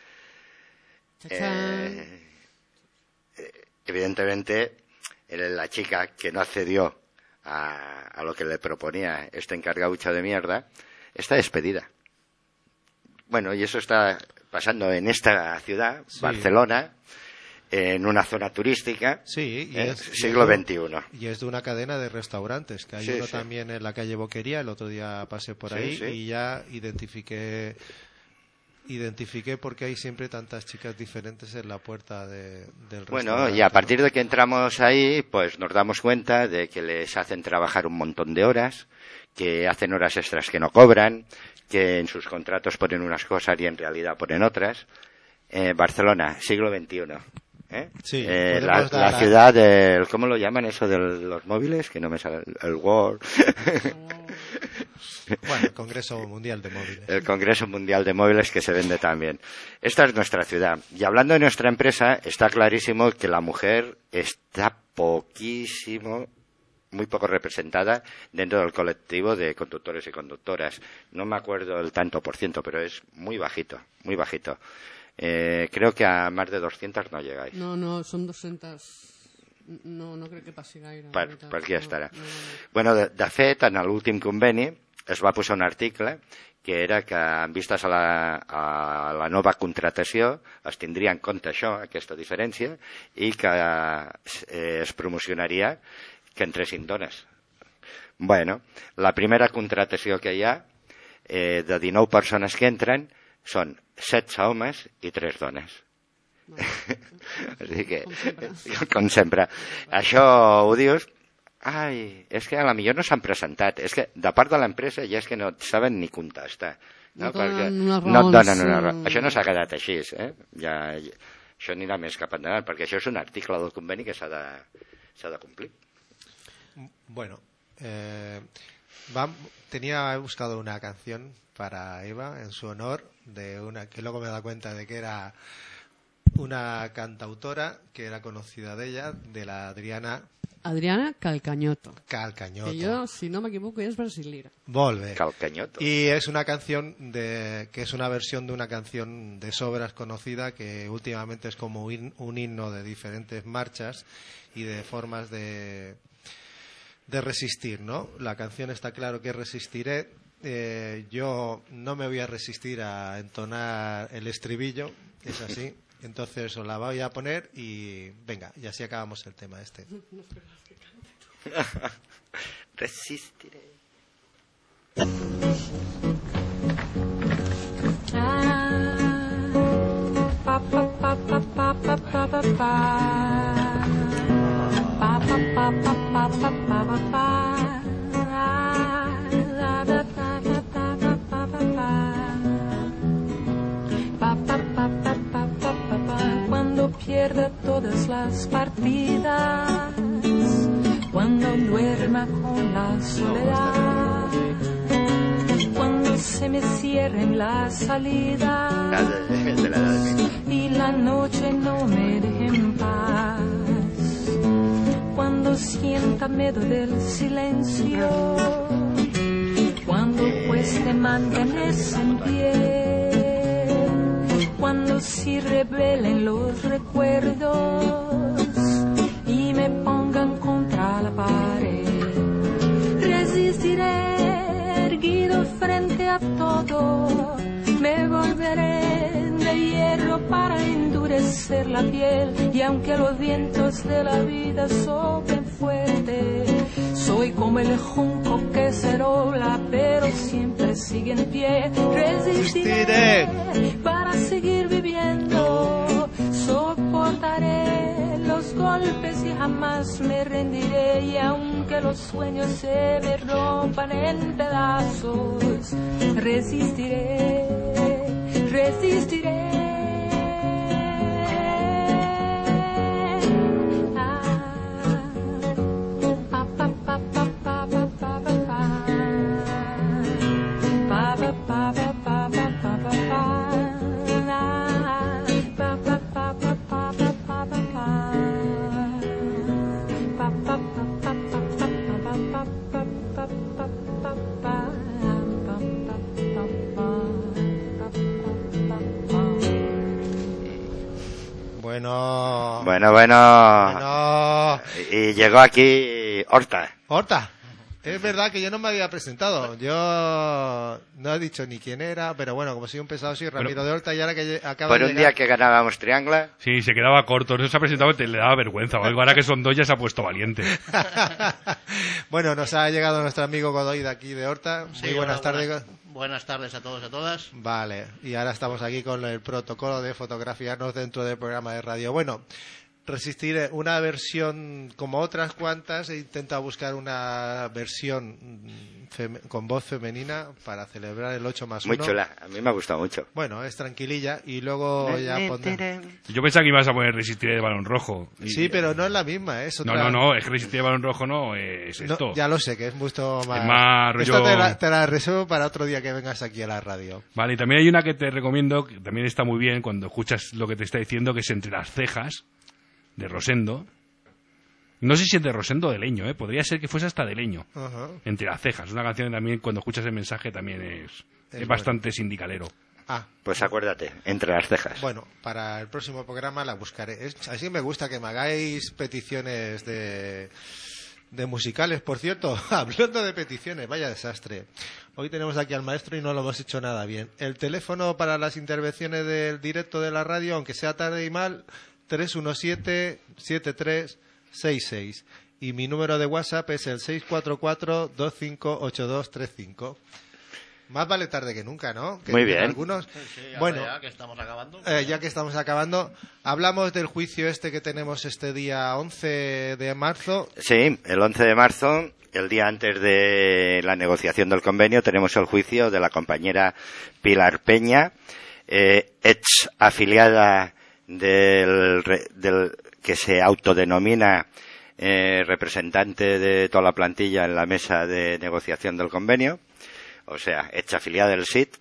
Evidentemente, la chica que no accedió a lo que le proponía este encargaucho de mierda, está despedida. Bueno, y eso está pasando en esta ciudad, sí. Barcelona, en una zona turística, sí, siglo XXI. Y es de una cadena de restaurantes, que hay uno también en la calle Boquería, el otro día pasé por ahí y ya identifiqué por qué hay siempre tantas chicas diferentes en la puerta del restaurante. Bueno, y a partir de que entramos ahí, pues nos damos cuenta de que les hacen trabajar un montón de horas, que hacen horas extras que no cobran, que en sus contratos ponen unas cosas y en realidad ponen otras. Barcelona, siglo XXI. Sí, la ciudad del... ¿Cómo lo llaman eso de los móviles? Que no me sale el World. Bueno, el Congreso Mundial de Móviles. El Congreso Mundial de Móviles que se vende también. Esta es nuestra ciudad. Y hablando de nuestra empresa, está clarísimo que la mujer está muy poco representada dentro del colectivo de conductores y conductoras. No me acuerdo el tanto por ciento, pero es muy bajito, muy bajito. Creo que a más de 200 no llegáis. No, son 200. No crec que passi gaire. Per aquí estarà. No. Bueno, de fet, en l'últim conveni es va posar un article que era que, en vistes a la nova contratació, es tindria en compte això, aquesta diferència, i que es promocionaria que entressin dones. Bueno, la primera contratació que hi ha, de 19 persones que entren, són 16 homes i 3 dones. Així que, com sempre. Això ho dius, és que a la millor no s'han presentat. És que de part de l'empresa ja és que no et saben ni contestar. No et donen una raó. Això no s'ha quedat així, això anirà més cap endavant, perquè això és un article del conveni que s'ha de complir. Bueno, he buscado una canción para Eva en su honor, que luego me he dado cuenta de que era una cantautora que era conocida de ella, de la Adriana Calcañoto. Calcañoto. Que yo, si no me equivoco, es brasilera. Volve. Calcañoto. Y es una canción que es una versión de una canción de sobras conocida que últimamente es como un himno de diferentes marchas y de formas de resistir, ¿no? La canción está claro que resistiré. Yo no me voy a resistir a entonar el estribillo, es así. Entonces os la voy a poner y venga, y así acabamos el tema este. Resistiré. partidas, cuando duerma con la soledad, cuando se me cierren las salidas y la noche no me deje en paz, cuando sienta miedo del silencio, cuando cueste mantenerse en pie, cuando se rebelen los recuerdos y me pongan contra la pared, resistiré erguido frente a todo, me volveré de hierro para endurecer la piel, y aunque los vientos de la vida soplen fuerte, soy como el junco que se dobla pero siempre sigue en pie. Resistiré para seguir viviendo, soportaré los golpes y jamás me rendiré, y aunque los sueños se me rompan en pedazos, resistiré, resistiré. Bueno. Y llegó aquí Horta. Horta. Es verdad que yo no me había presentado. Yo no he dicho ni quién era, pero bueno, como soy un pesado, soy Ramiro de Horta, y ahora que acaba de llegar... Por un día que ganábamos Triangla. Sí, se quedaba corto. No se ha presentado, le daba vergüenza o algo. Ahora que son dos ya se ha puesto valiente. Bueno, nos ha llegado nuestro amigo Godoy de aquí de Horta. Sí, muy buenas tardes. Buenas tardes a todos y a todas. Vale, y ahora estamos aquí con el protocolo de fotografiarnos dentro del programa de radio. Bueno, resistiré una versión como otras cuantas, he intentado buscar una versión con voz femenina para celebrar el 8+1. Muy chula, a mí me ha gustado mucho. Bueno, es tranquililla y luego ya pondré... Yo pensaba que ibas a poner Resistiré de Balón Rojo. Sí, pero no es la misma, es otra... No, es que Resistiré de Balón Rojo no es esto. No, ya lo sé, que es mucho más... Es más rollo... Esto te la resuelvo para otro día que vengas aquí a la radio. Vale, y también hay una que te recomiendo, que también está muy bien cuando escuchas lo que te está diciendo, que es Entre las cejas, de Rosendo. No sé si es de Rosendo o de Leño, podría ser que fuese hasta de Leño. Uh-huh. Entre las cejas, una canción que también cuando escuchas el mensaje también es bastante sindicalero. Pues acuérdate, Entre las cejas. Bueno, para el próximo programa la buscaré. Así me gusta que me hagáis peticiones de musicales. Por cierto, hablando de peticiones, vaya desastre. Hoy tenemos aquí al maestro y no lo hemos hecho nada bien. El teléfono para las intervenciones del directo de la radio, aunque sea tarde y mal, 317-7366. Y mi número de WhatsApp es el 644-258235. Más vale tarde que nunca, ¿no? Que muy bien. Algunos... Sí, bueno, ya que estamos acabando. Ya que estamos acabando, hablamos del juicio que tenemos este día 11 de marzo. Sí, el 11 de marzo, el día antes de la negociación del convenio, tenemos el juicio de la compañera Pilar Peña, ex afiliada del que se autodenomina representante de toda la plantilla en la mesa de negociación del convenio, o sea, ex afiliada del SIT,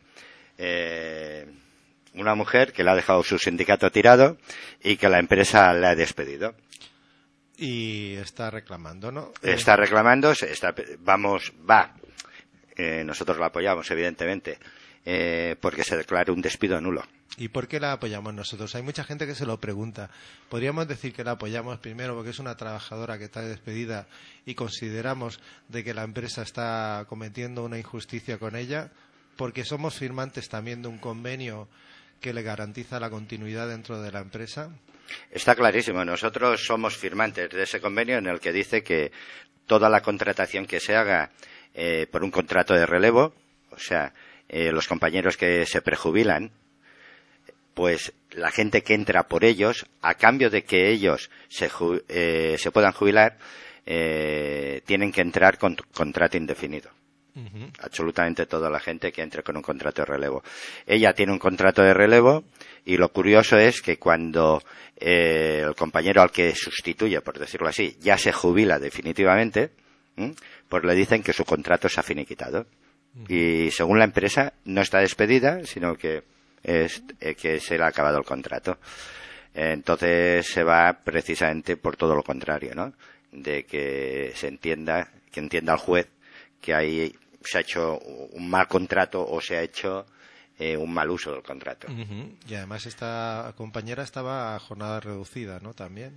una mujer que le ha dejado su sindicato tirado y que la empresa le ha despedido. Y está reclamando, ¿no? Está reclamando, nosotros la apoyamos, evidentemente, porque se declara un despido nulo. ¿Y por qué la apoyamos nosotros? Hay mucha gente que se lo pregunta. Podríamos decir que la apoyamos primero porque es una trabajadora que está despedida y consideramos de que la empresa está cometiendo una injusticia con ella, porque somos firmantes también de un convenio que le garantiza la continuidad dentro de la empresa. Está clarísimo. Nosotros somos firmantes de ese convenio en el que dice que toda la contratación que se haga por un contrato de relevo, o sea, los compañeros que se prejubilan, pues la gente que entra por ellos, a cambio de que ellos se puedan jubilar, tienen que entrar con contrato indefinido. Absolutamente toda la gente que entre con un contrato de relevo. Ella tiene un contrato de relevo y lo curioso es que cuando el compañero al que sustituye, por decirlo así, ya se jubila definitivamente, pues le dicen que su contrato se ha finiquitado. Y según la empresa no está despedida, sino que se le ha acabado el contrato. Entonces se va precisamente por todo lo contrario, ¿no? De que entienda el juez que ahí se ha hecho un mal contrato o se ha hecho un mal uso del contrato. Y además esta compañera estaba a jornada reducida, ¿no? También.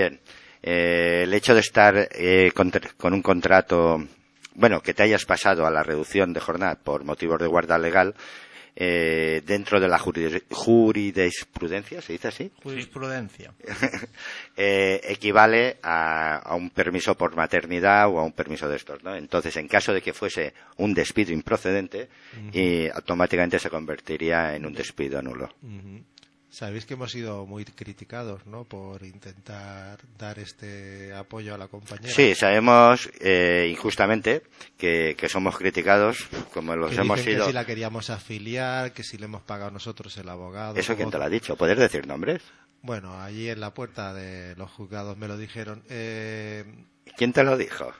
El hecho de estar con un contrato, bueno, que te hayas pasado a la reducción de jornada por motivos de guarda legal, dentro de la jurisprudencia, ¿se dice así? Jurisprudencia. Equivale a un permiso por maternidad o a un permiso de estos, ¿no? Entonces, en caso de que fuese un despido improcedente, y automáticamente se convertiría en un despido nulo. Sabéis que hemos sido muy criticados, ¿no? Por intentar dar este apoyo a la compañera. Sí, sabemos injustamente que somos criticados, como los que hemos dicen sido. Que si la queríamos afiliar, que si le hemos pagado nosotros el abogado. ¿Eso quién te lo ha dicho? ¿Puedes decir nombres? Bueno, allí en la puerta de los juzgados me lo dijeron. ¿Quién te lo dijo?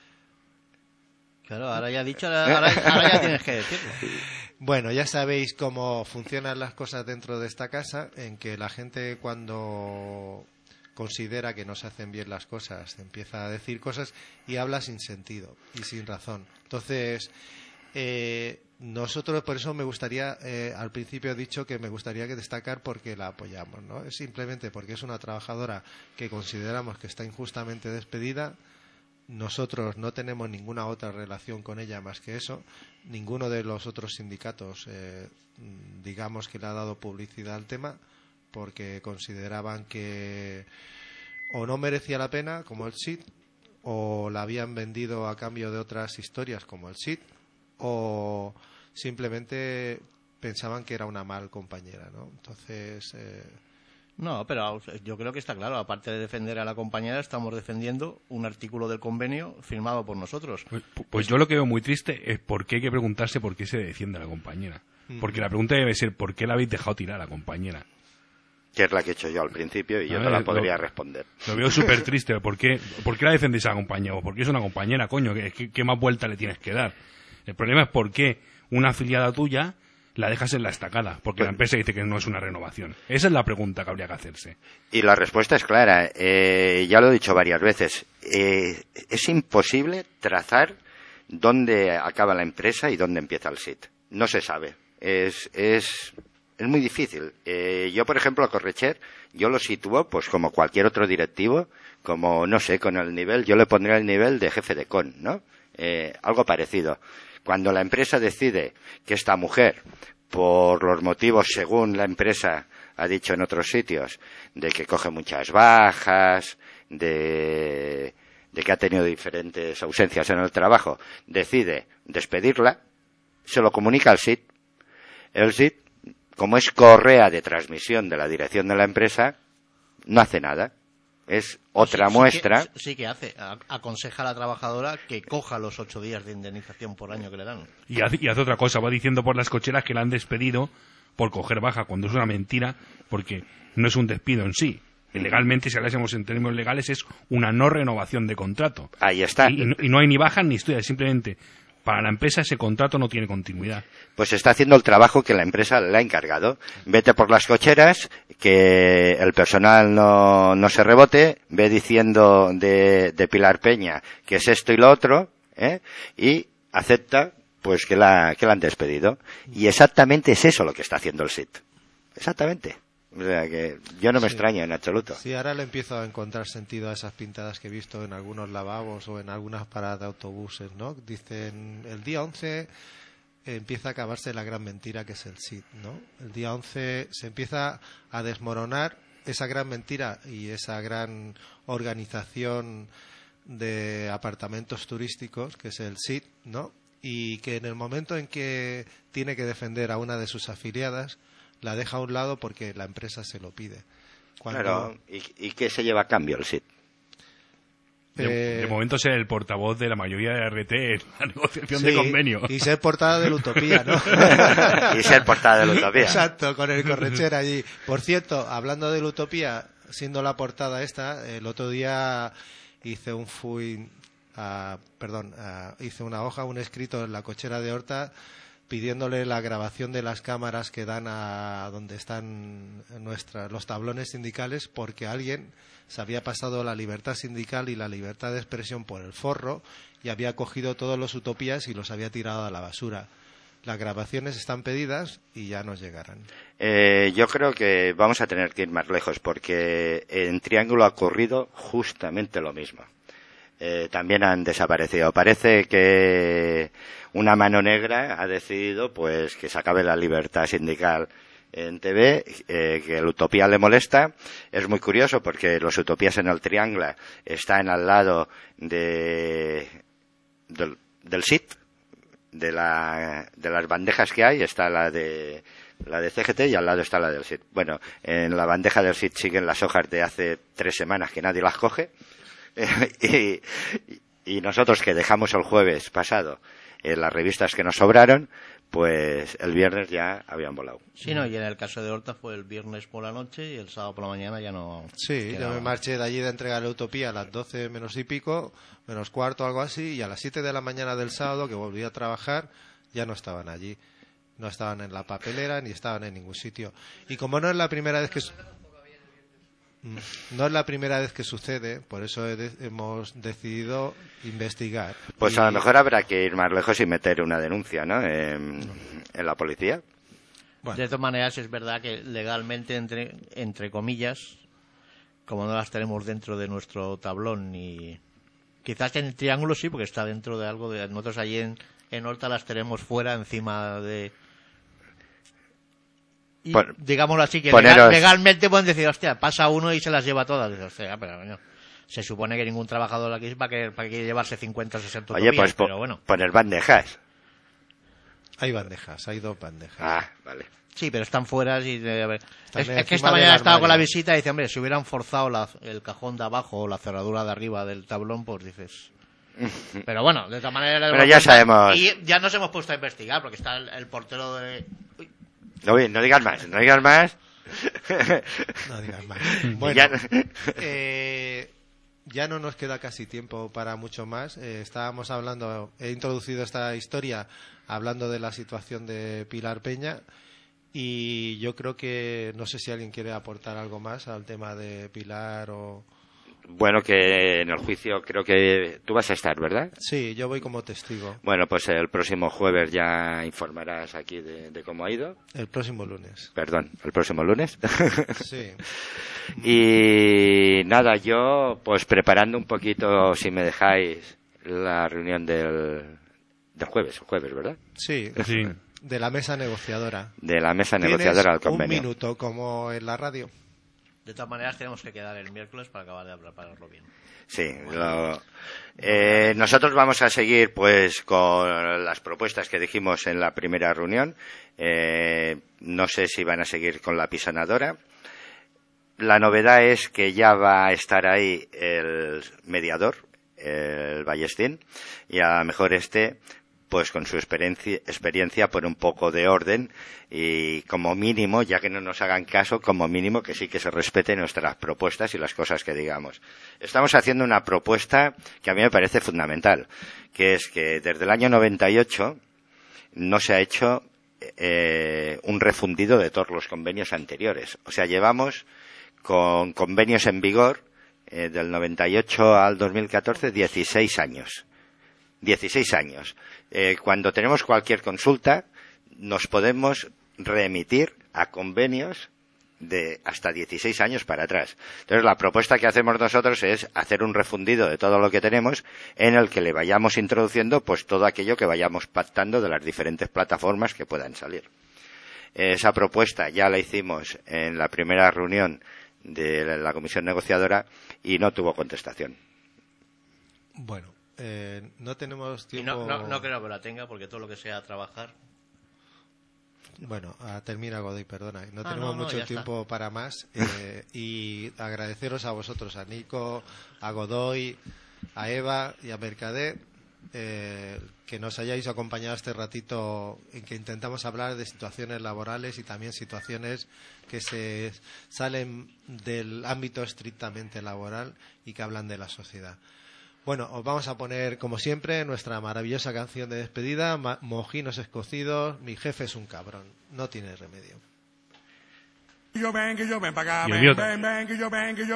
Claro, ahora ya ya tienes que decirlo. Bueno, ya sabéis cómo funcionan las cosas dentro de esta casa, en que la gente cuando considera que no se hacen bien las cosas empieza a decir cosas y habla sin sentido y sin razón. Entonces, nosotros, por eso me gustaría, al principio he dicho que me gustaría que destacar porque la apoyamos, ¿no? Es simplemente porque es una trabajadora que consideramos que está injustamente despedida. Nosotros no tenemos ninguna otra relación con ella más que eso. Ninguno de los otros sindicatos, digamos que le ha dado publicidad al tema porque consideraban que o no merecía la pena, como el SIT, o la habían vendido a cambio de otras historias, como el SIT, o simplemente pensaban que era una mal compañera, ¿no? Entonces... No, pero yo creo que está claro. Aparte de defender a la compañera, estamos defendiendo un artículo del convenio firmado por nosotros. Pues yo lo que veo muy triste es por qué hay que preguntarse por qué se defiende a la compañera. Porque la pregunta debe ser ¿por qué la habéis dejado tirar a la compañera? Que es la que he hecho yo al principio y yo te la podría responder. Lo veo súper triste. ¿Por qué la defendéis a la compañera? ¿O por qué es una compañera, coño? ¿Qué más vuelta le tienes que dar? El problema es por qué una afiliada tuya la dejas en la estacada, porque la empresa dice que no es una renovación. Esa es la pregunta que habría que hacerse. Y la respuesta es clara. Ya lo he dicho varias veces. Es imposible trazar dónde acaba la empresa y dónde empieza el SIT. No se sabe. Es muy difícil. Yo, por ejemplo, a Correcher, yo lo sitúo pues como cualquier otro directivo, como, no sé, con el nivel, yo le pondría el nivel de jefe de con, ¿no? Algo parecido. Cuando la empresa decide que esta mujer, por los motivos según la empresa ha dicho en otros sitios, de que coge muchas bajas, de que ha tenido diferentes ausencias en el trabajo, decide despedirla, se lo comunica al SIT. El SIT, como es correa de transmisión de la dirección de la empresa, no hace nada. Es otra muestra. Sí que hace. Aconseja a la trabajadora que coja los 8 días de indemnización por año que le dan. Y hace otra cosa. Va diciendo por las cocheras que la han despedido por coger baja, cuando es una mentira, porque no es un despido en sí. Legalmente, si hablásemos en términos legales, es una no renovación de contrato. Ahí está. Y no hay ni baja ni historia. Simplemente, para la empresa ese contrato no tiene continuidad. Pues está haciendo el trabajo que la empresa le ha encargado. Vete por las cocheras, que el personal no se rebote, ve diciendo de Pilar Peña que es esto y lo otro, y acepta pues que la han despedido. Y exactamente es eso lo que está haciendo el SIT. Exactamente. O sea que yo no me extraño en absoluto. Sí, ahora le empiezo a encontrar sentido a esas pintadas que he visto en algunos lavabos o en algunas paradas de autobuses, ¿no? Dicen, el día 11 empieza a acabarse la gran mentira que es el SIT, ¿no? El día 11 se empieza a desmoronar esa gran mentira y esa gran organización de apartamentos turísticos que es el SIT, ¿no? Y que en el momento en que tiene que defender a una de sus afiliadas, la deja a un lado porque la empresa se lo pide. Claro, ¿y qué se lleva a cambio el SIT? De momento ser el portavoz de la mayoría de la RT en la negociación Sí, de convenio. y ser portada de la Utopía, ¿no? Y ser portada de la Utopía. Exacto, con el Correcher allí. Por cierto, hablando de la Utopía, siendo la portada esta, el otro día hice hice una hoja, un escrito en la cochera de Horta pidiéndole la grabación de las cámaras que dan a donde están los tablones sindicales, porque alguien se había pasado la libertad sindical y la libertad de expresión por el forro y había cogido todos los Utopías y los había tirado a la basura. Las grabaciones están pedidas y ya nos llegarán. Yo creo que vamos a tener que ir más lejos, porque en Triángulo ha ocurrido justamente lo mismo. También han desaparecido. Parece que una mano negra ha decidido pues que se acabe la libertad sindical en TV, que el Utopía le molesta. Es muy curioso porque los Utopías en el Triángulo están al lado del SIT, de las bandejas que hay. Está la de CGT y al lado está la del SIT. Bueno, en la bandeja del SIT siguen las hojas de hace 3 semanas que nadie las coge. Y nosotros, que dejamos el jueves pasado las revistas que nos sobraron, pues el viernes ya habían volado. Sí, no, y en el caso de Horta fue el viernes por la noche y el sábado por la mañana ya no. Sí, yo me marché de allí de entregar la Utopía a las 12 menos y pico, menos cuarto, algo así, y a las 7 de la mañana del sábado, que volví a trabajar, ya no estaban allí. No estaban en la papelera ni estaban en ningún sitio. Y como no es la primera vez que sucede, por eso hemos decidido investigar. Pues a lo mejor habrá que ir más lejos y meter una denuncia, ¿no? En la policía. Bueno. De todas maneras, es verdad que legalmente, entre comillas, como no las tenemos dentro de nuestro tablón, y quizás en el Triángulo sí, porque está dentro de algo de nosotros allí en Horta las tenemos fuera, encima de. Y, digámoslo así, que legalmente pueden decir, hostia, pasa uno y se las lleva todas. Dice, hostia, pero bueno, se supone que ningún trabajador aquí para que llevarse 50 o 60 Oye, utopías, pues pero bueno. Poner bandejas. Hay bandejas, hay 2 bandejas. Ah, vale. Sí, pero están fuera y... Es que esta mañana estaba con la visita y dice, hombre, si hubieran forzado el cajón de abajo o la cerradura de arriba del tablón, pues dices... Pero bueno, de todas maneras... Pero ya sabemos... Y ya nos hemos puesto a investigar, porque está el portero de... Uy. No digas más. No digas más. Bueno, ya no nos queda casi tiempo para mucho más. Estábamos hablando, he introducido esta historia hablando de la situación de Pilar Peña, y yo creo que, no sé si alguien quiere aportar algo más al tema de Pilar o... Bueno, que en el juicio creo que tú vas a estar, ¿verdad? Sí, yo voy como testigo. Bueno, pues el próximo jueves ya informarás aquí de cómo ha ido. El próximo lunes. Perdón, el próximo lunes. Sí. Y nada, yo pues preparando un poquito, si me dejáis, la reunión del jueves, ¿verdad? Sí. Sí. De la mesa negociadora. De la mesa negociadora al convenio. Un minuto, como en la radio. De todas maneras, tenemos que quedar el miércoles para acabar de prepararlo bien. Sí, nosotros vamos a seguir pues con las propuestas que dijimos en la primera reunión. No sé si van a seguir con la pisonadora. La novedad es que ya va a estar ahí el mediador, el Ballestín, y a lo mejor pues con su experiencia por un poco de orden, y como mínimo, ya que no nos hagan caso, como mínimo que sí que se respeten nuestras propuestas y las cosas que digamos. Estamos haciendo una propuesta que a mí me parece fundamental, que es que desde el año 98 no se ha hecho un refundido de todos los convenios anteriores. O sea, llevamos con convenios en vigor del 98 al 2014 16 años. 16 años. Cuando tenemos cualquier consulta, nos podemos remitir a convenios de hasta 16 años para atrás. Entonces, la propuesta que hacemos nosotros es hacer un refundido de todo lo que tenemos, en el que le vayamos introduciendo pues todo aquello que vayamos pactando de las diferentes plataformas que puedan salir. Esa propuesta ya la hicimos en la primera reunión de la comisión negociadora y no tuvo contestación. Bueno. No tenemos tiempo. No creo que la tenga, porque todo lo que sea trabajar. Bueno, termina Godoy, perdona. No tenemos mucho tiempo para más. Y agradeceros a vosotros, a Nico, a Godoy, a Eva y a Mercader, que nos hayáis acompañado este ratito en que intentamos hablar de situaciones laborales y también situaciones que se salen del ámbito estrictamente laboral y que hablan de la sociedad. Bueno, os vamos a poner, como siempre, nuestra maravillosa canción de despedida, Mojinos Escocidos, mi jefe es un cabrón, no tiene remedio. Que yo ven para acá, Y el ven, idiota. ven, que yo ven para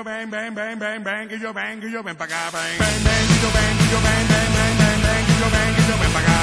acá, ven, que yo ven para acá.